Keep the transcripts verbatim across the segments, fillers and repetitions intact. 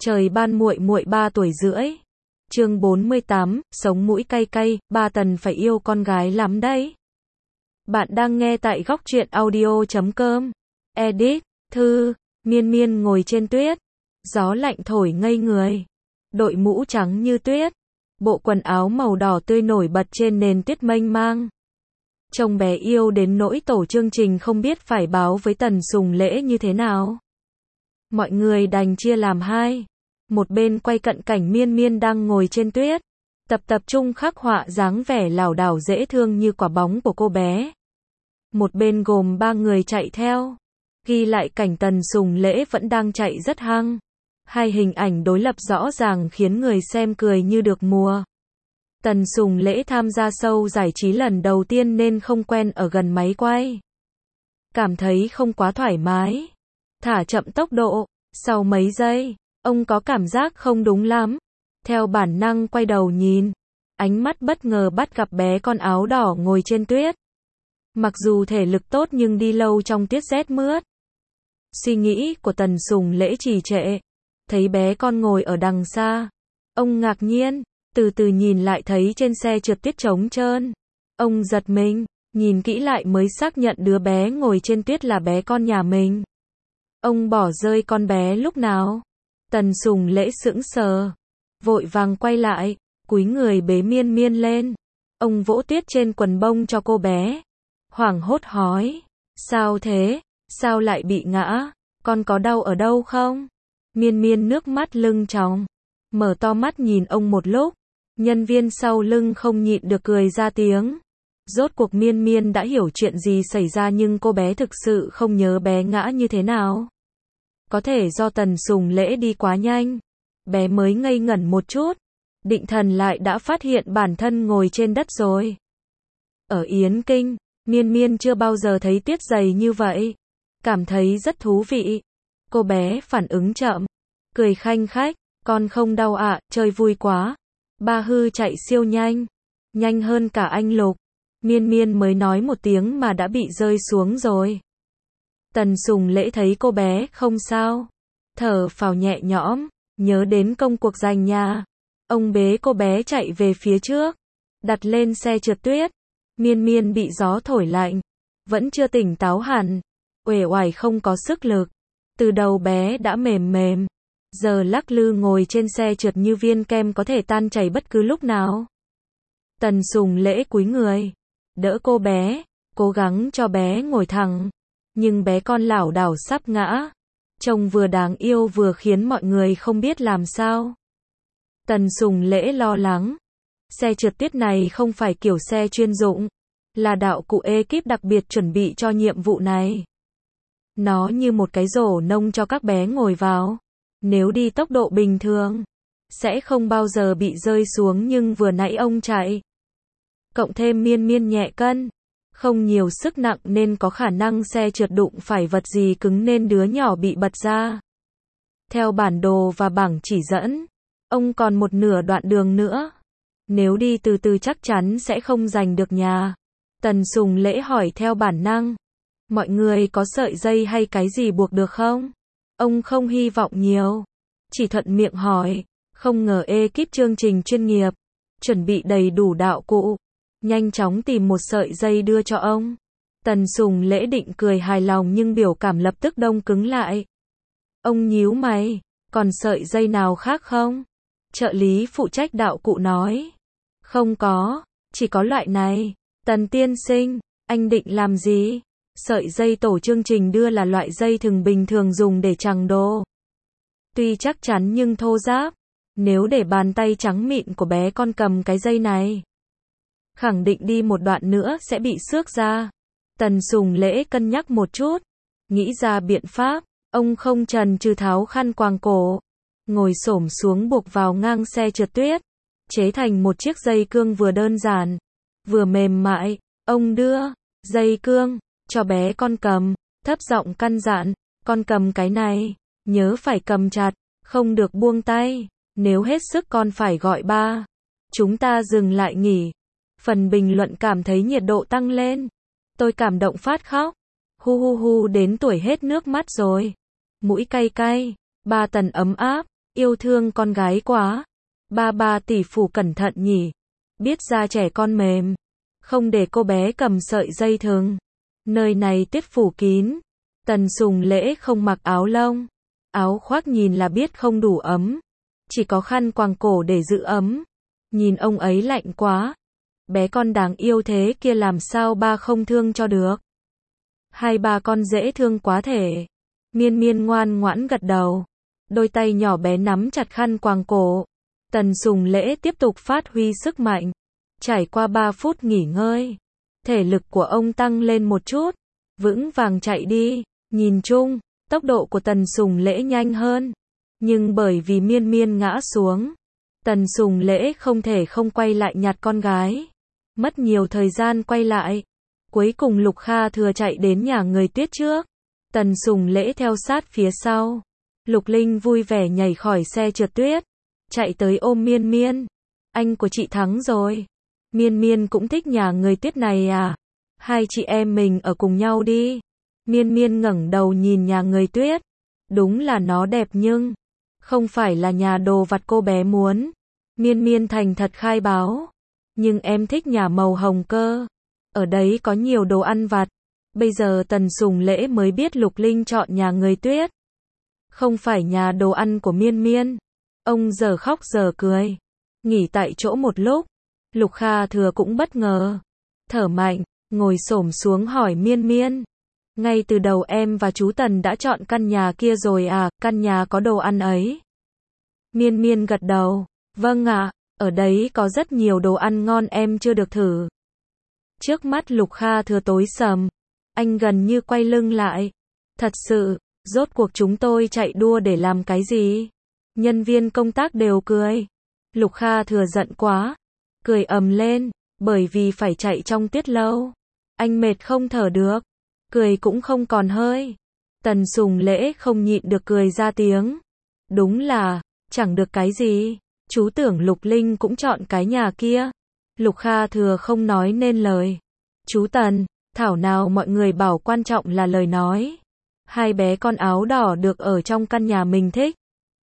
Trời ban muội muội ba tuổi rưỡi. Chương bốn mươi tám, sống mũi cay cay, ba Tần phải yêu con gái lắm đấy. Bạn đang nghe tại góc truyện audio chấm com. Edit, Thư, Miên Miên ngồi trên tuyết. Gió lạnh thổi ngây người. Đội mũ trắng như tuyết. Bộ quần áo màu đỏ tươi nổi bật trên nền tuyết mênh mang. Trông bé yêu đến nỗi tổ chương trình không biết phải báo với Tần Sùng Lễ như thế nào. Mọi người đành chia làm hai. Một bên quay cận cảnh Miên Miên đang ngồi trên tuyết. Tập tập trung khắc họa dáng vẻ lảo đảo dễ thương như quả bóng của cô bé. Một bên gồm ba người chạy theo. Ghi lại cảnh Tần Sùng Lễ vẫn đang chạy rất hăng. Hai hình ảnh đối lập rõ ràng khiến người xem cười như được mùa. Tần Sùng Lễ tham gia show giải trí lần đầu tiên nên không quen ở gần máy quay. Cảm thấy không quá thoải mái. Thả chậm tốc độ. Sau mấy giây, ông có cảm giác không đúng lắm. Theo bản năng quay đầu nhìn. Ánh mắt bất ngờ bắt gặp bé con áo đỏ ngồi trên tuyết. Mặc dù thể lực tốt nhưng đi lâu trong tuyết rét mướt. Suy nghĩ của Tần Sùng Lễ trì trệ. Thấy bé con ngồi ở đằng xa. Ông ngạc nhiên, từ từ nhìn lại thấy trên xe trượt tuyết trống trơn. Ông giật mình, nhìn kỹ lại mới xác nhận đứa bé ngồi trên tuyết là bé con nhà mình. Ông bỏ rơi con bé lúc nào? Tần Sùng Lễ sững sờ. Vội vàng quay lại, cúi người bế Miên Miên lên. Ông vỗ tuyết trên quần bông cho cô bé. Hoảng hốt hỏi. Sao thế? Sao lại bị ngã? Con có đau ở đâu không? Miên Miên nước mắt lưng tròng. Mở to mắt nhìn ông một lúc. Nhân viên sau lưng không nhịn được cười ra tiếng. Rốt cuộc Miên Miên đã hiểu chuyện gì xảy ra nhưng cô bé thực sự không nhớ bé ngã như thế nào. Có thể do Tần Sùng Lễ đi quá nhanh. Bé mới ngây ngẩn một chút. Định thần lại đã phát hiện bản thân ngồi trên đất rồi. Ở Yến Kinh, Miên Miên chưa bao giờ thấy tuyết dày như vậy. Cảm thấy rất thú vị. Cô bé phản ứng chậm. Cười khanh khách. Con không đau ạ, à, chơi vui quá. Ba Hư chạy siêu nhanh. Nhanh hơn cả anh Lục. Miên Miên mới nói một tiếng mà đã bị rơi xuống rồi. Tần Sùng Lễ thấy cô bé không sao. Thở phào nhẹ nhõm. Nhớ đến công cuộc giành nhà. Ông bế cô bé chạy về phía trước. Đặt lên xe trượt tuyết. Miên Miên bị gió thổi lạnh. Vẫn chưa tỉnh táo hẳn. Uể oải không có sức lực. Từ đầu bé đã mềm mềm. Giờ lắc lư ngồi trên xe trượt như viên kem có thể tan chảy bất cứ lúc nào. Tần Sùng Lễ cúi người. Đỡ cô bé. Cố gắng cho bé ngồi thẳng. Nhưng bé con lảo đảo sắp ngã. Trông vừa đáng yêu vừa khiến mọi người không biết làm sao. Tần Sùng Lễ lo lắng. Xe trượt tuyết này không phải kiểu xe chuyên dụng. Là đạo cụ ekip đặc biệt chuẩn bị cho nhiệm vụ này. Nó như một cái rổ nông cho các bé ngồi vào. Nếu đi tốc độ bình thường, sẽ không bao giờ bị rơi xuống nhưng vừa nãy ông chạy. Cộng thêm Miên Miên nhẹ cân. Không nhiều sức nặng nên có khả năng xe trượt đụng phải vật gì cứng nên đứa nhỏ bị bật ra. Theo bản đồ và bảng chỉ dẫn, ông còn một nửa đoạn đường nữa. Nếu đi từ từ chắc chắn sẽ không giành được nhà. Tần Sùng Lễ hỏi theo bản năng. Mọi người có sợi dây hay cái gì buộc được không? Ông không hy vọng nhiều. Chỉ thuận miệng hỏi. Không ngờ ekip chương trình chuyên nghiệp. Chuẩn bị đầy đủ đạo cụ. Nhanh chóng tìm một sợi dây đưa cho ông. Tần Sùng Lễ định cười hài lòng nhưng biểu cảm lập tức đông cứng lại. Ông nhíu mày. Còn sợi dây nào khác không? Trợ lý phụ trách đạo cụ nói. Không có. Chỉ có loại này. Tần tiên sinh. Anh định làm gì? Sợi dây tổ chương trình đưa là loại dây thừng bình thường dùng để chằng đồ. Tuy chắc chắn nhưng thô ráp. Nếu để bàn tay trắng mịn của bé con cầm cái dây này, khẳng định đi một đoạn nữa sẽ bị xước ra. Tần Sùng Lễ cân nhắc một chút. Nghĩ ra biện pháp. Ông không chần chừ tháo khăn quàng cổ. Ngồi xổm xuống buộc vào ngang xe trượt tuyết. Chế thành một chiếc dây cương vừa đơn giản, vừa mềm mại. Ông đưa dây cương cho bé con cầm. Thấp giọng căn dặn. Con cầm cái này. Nhớ phải cầm chặt. Không được buông tay. Nếu hết sức con phải gọi ba. Chúng ta dừng lại nghỉ. Phần bình luận cảm thấy nhiệt độ tăng lên. Tôi cảm động phát khóc. Hu hu hu đến tuổi hết nước mắt rồi. Mũi cay cay. Ba Tần ấm áp. Yêu thương con gái quá. Ba ba tỷ phủ cẩn thận nhỉ. Biết da trẻ con mềm. Không để cô bé cầm sợi dây thừng. Nơi này tuyết phủ kín. Tần Sùng Lễ không mặc áo lông. Áo khoác nhìn là biết không đủ ấm. Chỉ có khăn quàng cổ để giữ ấm. Nhìn ông ấy lạnh quá. Bé con đáng yêu thế kia làm sao ba không thương cho được. Hai ba con dễ thương quá thể. Miên Miên ngoan ngoãn gật đầu. Đôi tay nhỏ bé nắm chặt khăn quàng cổ. Tần Sùng Lễ tiếp tục phát huy sức mạnh. Trải qua ba phút nghỉ ngơi. Thể lực của ông tăng lên một chút. Vững vàng chạy đi. Nhìn chung, tốc độ của Tần Sùng Lễ nhanh hơn. Nhưng bởi vì Miên Miên ngã xuống. Tần Sùng Lễ không thể không quay lại nhặt con gái. Mất nhiều thời gian quay lại. Cuối cùng Lục Kha Thừa chạy đến nhà người Tuyết trước. Tần Sùng Lễ theo sát phía sau. Lục Linh vui vẻ nhảy khỏi xe trượt tuyết. Chạy tới ôm Miên Miên. Anh của chị thắng rồi. Miên Miên cũng thích nhà người Tuyết này à? Hai chị em mình ở cùng nhau đi. Miên Miên ngẩng đầu nhìn nhà người Tuyết. Đúng là nó đẹp nhưng không phải là nhà đồ vặt cô bé muốn. Miên Miên thành thật khai báo. Nhưng em thích nhà màu hồng cơ. Ở đấy có nhiều đồ ăn vặt. Bây giờ Tần Sùng Lễ mới biết Lục Linh chọn nhà người Tuyết. Không phải nhà đồ ăn của Miên Miên. Ông giờ khóc giờ cười. Nghỉ tại chỗ một lúc. Lục Kha Thừa cũng bất ngờ. Thở mạnh, ngồi xổm xuống hỏi Miên Miên. Ngay từ đầu em và chú Tần đã chọn căn nhà kia rồi à, căn nhà có đồ ăn ấy. Miên Miên gật đầu. Vâng ạ, ở đấy có rất nhiều đồ ăn ngon em chưa được thử. Trước mắt Lục Kha Thừa tối sầm. Anh gần như quay lưng lại. Thật sự, rốt cuộc chúng tôi chạy đua để làm cái gì? Nhân viên công tác đều cười. Lục Kha Thừa giận quá. Cười ầm lên, bởi vì phải chạy trong tuyết lâu. Anh mệt không thở được. Cười cũng không còn hơi. Tần Sùng Lễ không nhịn được cười ra tiếng. Đúng là, chẳng được cái gì. Chú tưởng Lục Linh cũng chọn cái nhà kia. Lục Kha Thừa không nói nên lời. Chú Tần, thảo nào mọi người bảo quan trọng là lời nói. Hai bé con áo đỏ được ở trong căn nhà mình thích.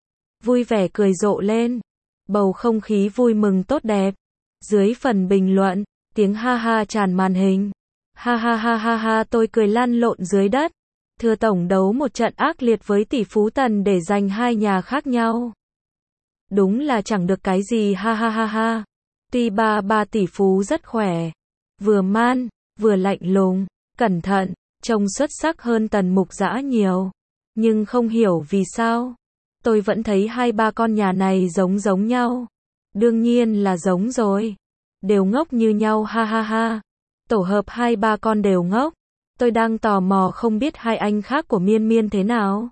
Vui vẻ cười rộ lên. Bầu không khí vui mừng tốt đẹp. Dưới phần bình luận, tiếng ha ha tràn màn hình. Ha ha ha ha ha tôi cười lăn lộn dưới đất. Thừa tổng đấu một trận ác liệt với tỷ phú Tần để giành hai nhà khác nhau. Đúng là chẳng được cái gì ha ha ha ha. Tuy ba ba tỷ phú rất khỏe. Vừa man, vừa lạnh lùng, cẩn thận, trông xuất sắc hơn Tần Mục Dã nhiều. Nhưng không hiểu vì sao. Tôi vẫn thấy hai ba con nhà này giống giống nhau. Đương nhiên là giống rồi. Đều ngốc như nhau ha ha ha. Tổ hợp hai ba con đều ngốc. Tôi đang tò mò không biết hai anh khác của Miên Miên thế nào.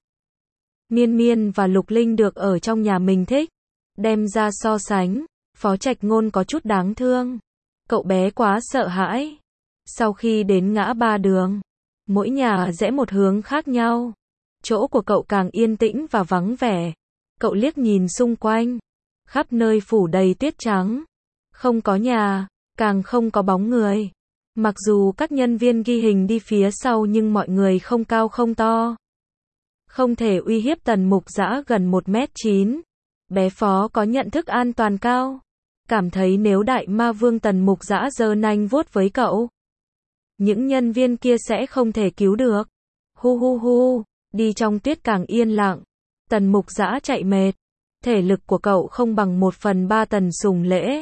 Miên Miên và Lục Linh được ở trong nhà mình thích. Đem ra so sánh, Phó Trạch Ngôn có chút đáng thương. Cậu bé quá sợ hãi. Sau khi đến ngã ba đường, mỗi nhà rẽ một hướng khác nhau. Chỗ của cậu càng yên tĩnh và vắng vẻ. Cậu liếc nhìn xung quanh. Khắp nơi phủ đầy tuyết trắng. Không có nhà, càng không có bóng người. Mặc dù các nhân viên ghi hình đi phía sau nhưng mọi người không cao không to. Không thể uy hiếp Tần Mục Dã gần một mét chín. Bé Phó có nhận thức an toàn cao. Cảm thấy nếu đại ma vương Tần Mục Dã giơ nanh vuốt với cậu, những nhân viên kia sẽ không thể cứu được. Hu hu hu, đi trong tuyết càng yên lặng. Tần Mục Dã chạy mệt. Thể lực của cậu không bằng một phần ba Tần Sùng Lễ.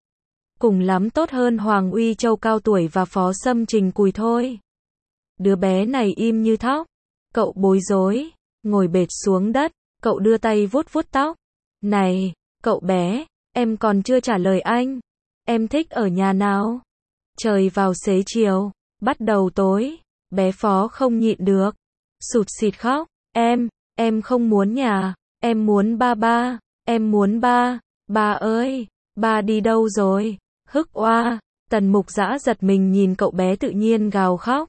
Cùng lắm tốt hơn Hoàng Uy Châu cao tuổi và Phó Sâm Trình Cùi thôi. Đứa bé này im như thóc. Cậu bối rối, ngồi bệt xuống đất. Cậu đưa tay vuốt vuốt tóc. Này, cậu bé, em còn chưa trả lời anh. Em thích ở nhà nào? Trời vào xế chiều, bắt đầu tối. Bé Phó không nhịn được. Sụt sịt khóc. Em, em không muốn nhà. Em muốn ba ba. Em muốn ba. Ba ơi, ba đi đâu rồi? Hức oa. Tần Mục Dã giật mình nhìn cậu bé tự nhiên gào khóc.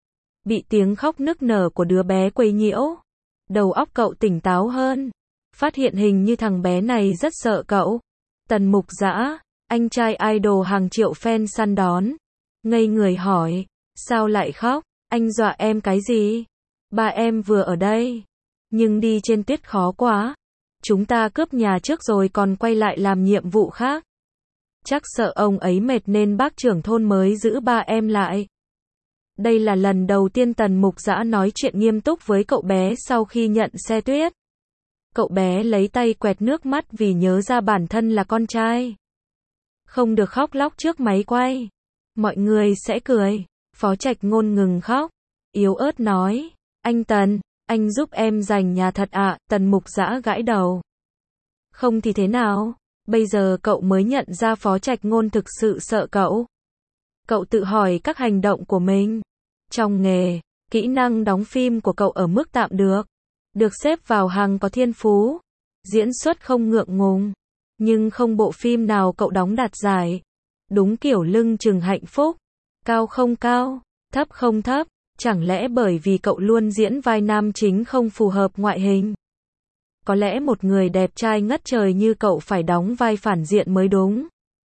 Bị tiếng khóc nức nở của đứa bé quấy nhiễu. Đầu óc cậu tỉnh táo hơn. Phát hiện hình như thằng bé này rất sợ cậu. Tần Mục Dã, anh trai idol hàng triệu fan săn đón. Ngây người hỏi, sao lại khóc? Anh dọa em cái gì? Ba em vừa ở đây. Nhưng đi trên tuyết khó quá. Chúng ta cướp nhà trước rồi còn quay lại làm nhiệm vụ khác. Chắc sợ ông ấy mệt nên bác trưởng thôn mới giữ ba em lại. Đây là lần đầu tiên Tần Mục Dã nói chuyện nghiêm túc với cậu bé sau khi nhận xe tuyết. Cậu bé lấy tay quẹt nước mắt vì nhớ ra bản thân là con trai. Không được khóc lóc trước máy quay. Mọi người sẽ cười. Phó Trạch Ngôn ngừng khóc. Yếu ớt nói. Anh Tần, anh giúp em giành nhà thật ạ. À? Tần Mục Dã gãi đầu. Không thì thế nào? Bây giờ cậu mới nhận ra Phó Trạch Ngôn thực sự sợ cậu. Cậu tự hỏi các hành động của mình. Trong nghề, kỹ năng đóng phim của cậu ở mức tạm được. Được xếp vào hàng có thiên phú. Diễn xuất không ngượng ngùng. Nhưng không bộ phim nào cậu đóng đạt giải. Đúng kiểu lưng chừng hạnh phúc. Cao không cao, thấp không thấp. Chẳng lẽ bởi vì cậu luôn diễn vai nam chính không phù hợp ngoại hình? Có lẽ một người đẹp trai ngất trời như cậu phải đóng vai phản diện mới đúng.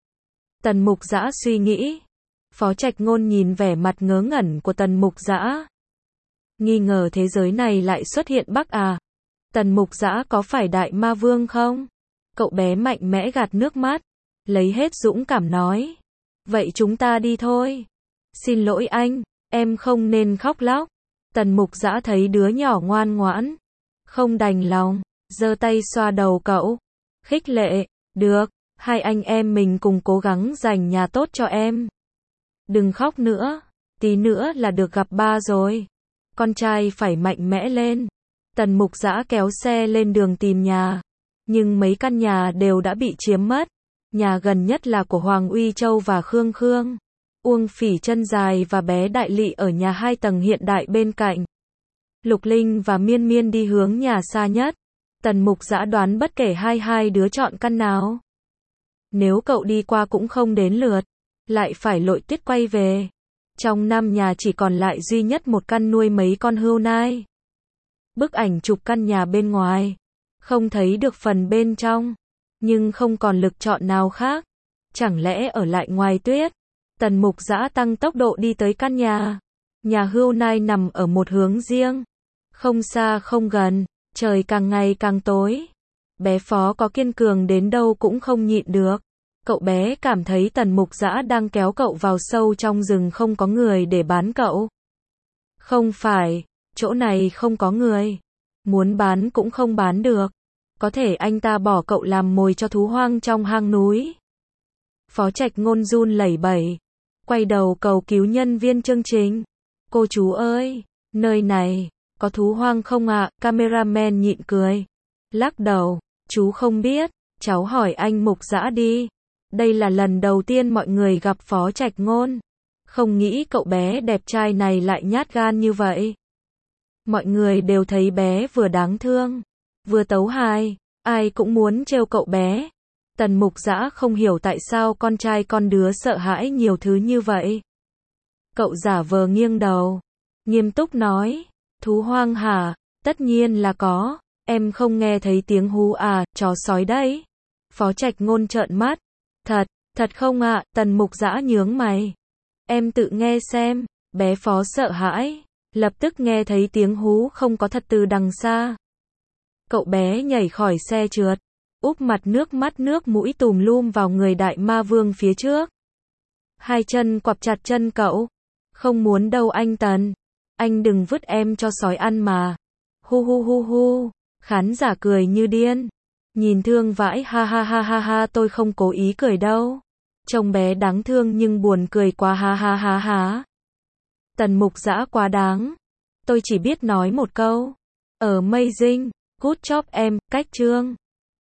Tần Mục Dã suy nghĩ. Phó Trạch Ngôn nhìn vẻ mặt ngớ ngẩn của Tần Mục Dã. Nghi ngờ thế giới này lại xuất hiện Bắc à? Tần Mục Dã có phải đại ma vương không? Cậu bé mạnh mẽ gạt nước mắt. Lấy hết dũng cảm nói. Vậy chúng ta đi thôi. Xin lỗi anh, em không nên khóc lóc. Tần Mục Dã thấy đứa nhỏ ngoan ngoãn. Không đành lòng, giơ tay xoa đầu cậu. Khích lệ, được, hai anh em mình cùng cố gắng giành nhà tốt cho em. Đừng khóc nữa, tí nữa là được gặp ba rồi. Con trai phải mạnh mẽ lên. Tần Mục Dã kéo xe lên đường tìm nhà. Nhưng mấy căn nhà đều đã bị chiếm mất. Nhà gần nhất là của Hoàng Uy Châu và Khương Khương. Uông Phỉ Chân Dài và bé Đại Lị ở nhà hai tầng hiện đại bên cạnh. Lục Linh và Miên Miên đi hướng nhà xa nhất. Tần Mục Dã đoán bất kể hai hai đứa chọn căn nào. Nếu cậu đi qua cũng không đến lượt. Lại phải lội tuyết quay về. Trong năm nhà chỉ còn lại duy nhất một căn nuôi mấy con hươu nai. Bức ảnh chụp căn nhà bên ngoài. Không thấy được phần bên trong. Nhưng không còn lực chọn nào khác. Chẳng lẽ ở lại ngoài tuyết? Tần Mục Dã tăng tốc độ đi tới căn nhà. Nhà hươu nai nằm ở một hướng riêng. Không xa không gần. Trời càng ngày càng tối. Bé Phó có kiên cường đến đâu cũng không nhịn được. Cậu bé cảm thấy Tần Mục Dã đang kéo cậu vào sâu trong rừng không có người để bán cậu. Không phải, chỗ này không có người. Muốn bán cũng không bán được. Có thể anh ta bỏ cậu làm mồi cho thú hoang trong hang núi. Phó Trạch Ngôn run lẩy bẩy. Quay đầu cầu cứu nhân viên chương trình. Cô chú ơi, nơi này, có thú hoang không ạ? À? Cameraman nhịn cười. Lắc đầu, chú không biết, cháu hỏi anh Mục Dã đi. Đây là lần đầu tiên mọi người gặp Phó Trạch Ngôn. Không nghĩ cậu bé đẹp trai này lại nhát gan như vậy. Mọi người đều thấy bé vừa đáng thương, vừa tấu hài, ai cũng muốn trêu cậu bé. Tần Mục Dã không hiểu tại sao con trai con đứa sợ hãi nhiều thứ như vậy. Cậu giả vờ nghiêng đầu, nghiêm túc nói, thú hoang hả? Tất nhiên là có, em không nghe thấy tiếng hú à, chó sói đấy. Phó Trạch Ngôn trợn mắt, thật, thật không ạ? À? Tần Mục Dã nhướng mày. Em tự nghe xem. Bé Phó sợ hãi, lập tức nghe thấy tiếng hú không có thật từ đằng xa. Cậu bé nhảy khỏi xe trượt, úp mặt nước mắt nước mũi tùm lum vào người đại ma vương phía trước. Hai chân quặp chặt chân cậu. Không muốn đâu anh Tần. Anh đừng vứt em cho sói ăn mà. Hu hu hu hu. Khán giả cười như điên. Nhìn thương vãi, ha ha ha ha ha, tôi không cố ý cười đâu. Trông bé đáng thương nhưng buồn cười quá, ha ha ha ha. Tần Mục Dã quá đáng. Tôi chỉ biết nói một câu. Amazing, good job em, cách chương.